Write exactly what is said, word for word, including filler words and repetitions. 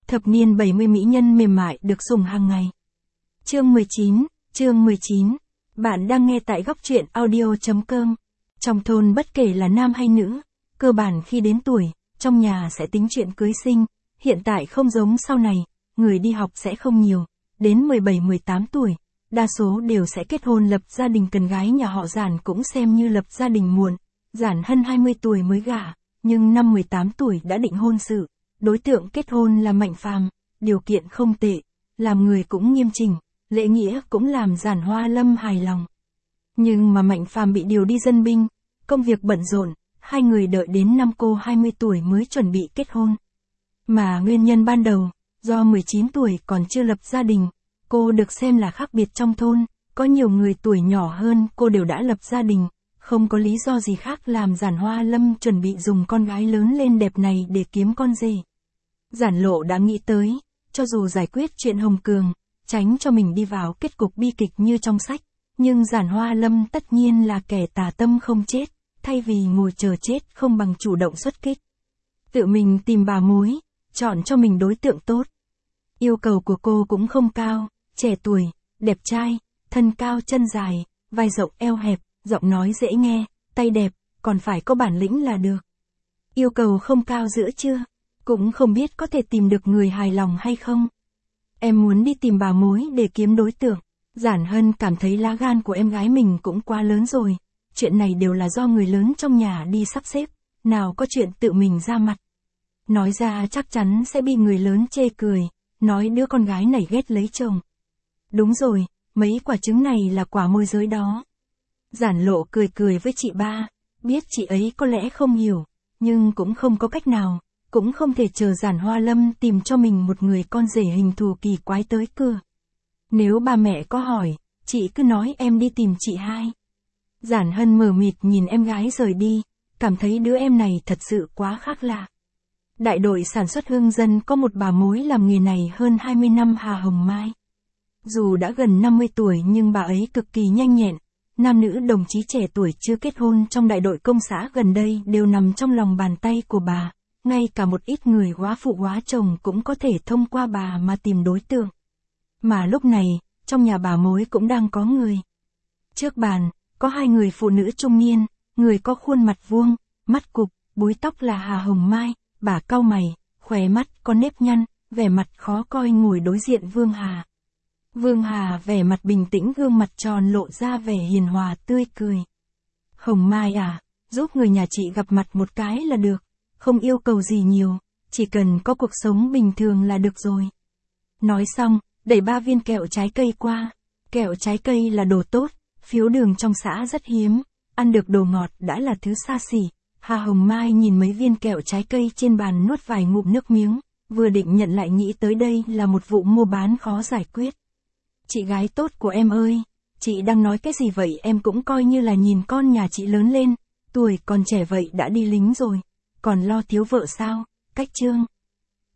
Thập niên bảy mươi mỹ nhân mềm mại được sủng hàng ngày. Chương mười chín, chương mười chín. Bạn đang nghe tại góc truyện audio chấm com. Trong thôn bất kể là nam hay nữ, cơ bản khi đến tuổi, trong nhà sẽ tính chuyện cưới sinh. Hiện tại không giống sau này, người đi học sẽ không nhiều. Đến mười bảy mười tám tuổi, đa số đều sẽ kết hôn lập gia đình, cần gái nhà họ Giản cũng xem như lập gia đình muộn. Giản Hân hai mươi tuổi mới gả, nhưng năm mười tám tuổi đã định hôn sự. Đối tượng kết hôn là Mạnh Phàm, điều kiện không tệ, làm người cũng nghiêm chỉnh, lễ nghĩa cũng làm Giản Hoa Lâm hài lòng. Nhưng mà Mạnh Phàm bị điều đi dân binh, công việc bận rộn, hai người đợi đến năm cô hai mươi tuổi mới chuẩn bị kết hôn. Mà nguyên nhân ban đầu, do mười chín tuổi còn chưa lập gia đình, cô được xem là khác biệt trong thôn, có nhiều người tuổi nhỏ hơn cô đều đã lập gia đình, không có lý do gì khác làm Giản Hoa Lâm chuẩn bị dùng con gái lớn lên đẹp này để kiếm con rể. Giản Lộ đã nghĩ tới, cho dù giải quyết chuyện Hồng Cường, tránh cho mình đi vào kết cục bi kịch như trong sách, nhưng Giản Hoa Lâm tất nhiên là kẻ tà tâm không chết, thay vì ngồi chờ chết không bằng chủ động xuất kích. Tự mình tìm bà mối, chọn cho mình đối tượng tốt. Yêu cầu của cô cũng không cao, trẻ tuổi, đẹp trai, thân cao chân dài, vai rộng eo hẹp, giọng nói dễ nghe, tay đẹp, còn phải có bản lĩnh là được. Yêu cầu không cao giữa chưa? Cũng không biết có thể tìm được người hài lòng hay không. Em muốn đi tìm bà mối để kiếm đối tượng. Giản Hân cảm thấy lá gan của em gái mình cũng quá lớn rồi. Chuyện này đều là do người lớn trong nhà đi sắp xếp, nào có chuyện tự mình ra mặt. Nói ra chắc chắn sẽ bị người lớn chê cười, nói đứa con gái này ghét lấy chồng. Đúng rồi, mấy quả trứng này là quả môi giới đó. Giản Lộ cười cười với chị ba, biết chị ấy có lẽ không hiểu, nhưng cũng không có cách nào, cũng không thể chờ Giản Hoa Lâm tìm cho mình một người con rể hình thù kỳ quái tới cửa. Nếu ba mẹ có hỏi, chị cứ nói em đi tìm chị hai. Giản Hân mờ mịt nhìn em gái rời đi, cảm thấy đứa em này thật sự quá khác lạ. Đại đội sản xuất Hương Dân có một bà mối làm nghề này hơn hai mươi năm, Hà Hồng Mai. Dù đã gần năm mươi tuổi nhưng bà ấy cực kỳ nhanh nhẹn. Nam nữ đồng chí trẻ tuổi chưa kết hôn trong đại đội công xã gần đây đều nằm trong lòng bàn tay của bà, ngay cả một ít người góa phụ góa chồng cũng có thể thông qua bà mà tìm đối tượng. Mà lúc này, trong nhà bà mối cũng đang có người. Trước bàn, có hai người phụ nữ trung niên, người có khuôn mặt vuông, mắt cụp, búi tóc là Hà Hồng Mai, bà cau mày, khóe mắt có nếp nhăn, vẻ mặt khó coi ngồi đối diện Vương Hà. Vương Hà vẻ mặt bình tĩnh, gương mặt tròn lộ ra vẻ hiền hòa tươi cười. Hồng Mai à, giúp người nhà chị gặp mặt một cái là được, không yêu cầu gì nhiều, chỉ cần có cuộc sống bình thường là được rồi. Nói xong, đẩy ba viên kẹo trái cây qua. Kẹo trái cây là đồ tốt, phiếu đường trong xã rất hiếm, ăn được đồ ngọt đã là thứ xa xỉ. Hà Hồng Mai nhìn mấy viên kẹo trái cây trên bàn nuốt vài ngụm nước miếng, vừa định nhận lại nghĩ tới đây là một vụ mua bán khó giải quyết. Chị gái tốt của em ơi, chị đang nói cái gì vậy? Em cũng coi như là nhìn con nhà chị lớn lên, tuổi còn trẻ vậy đã đi lính rồi, còn lo thiếu vợ sao? Cách trương.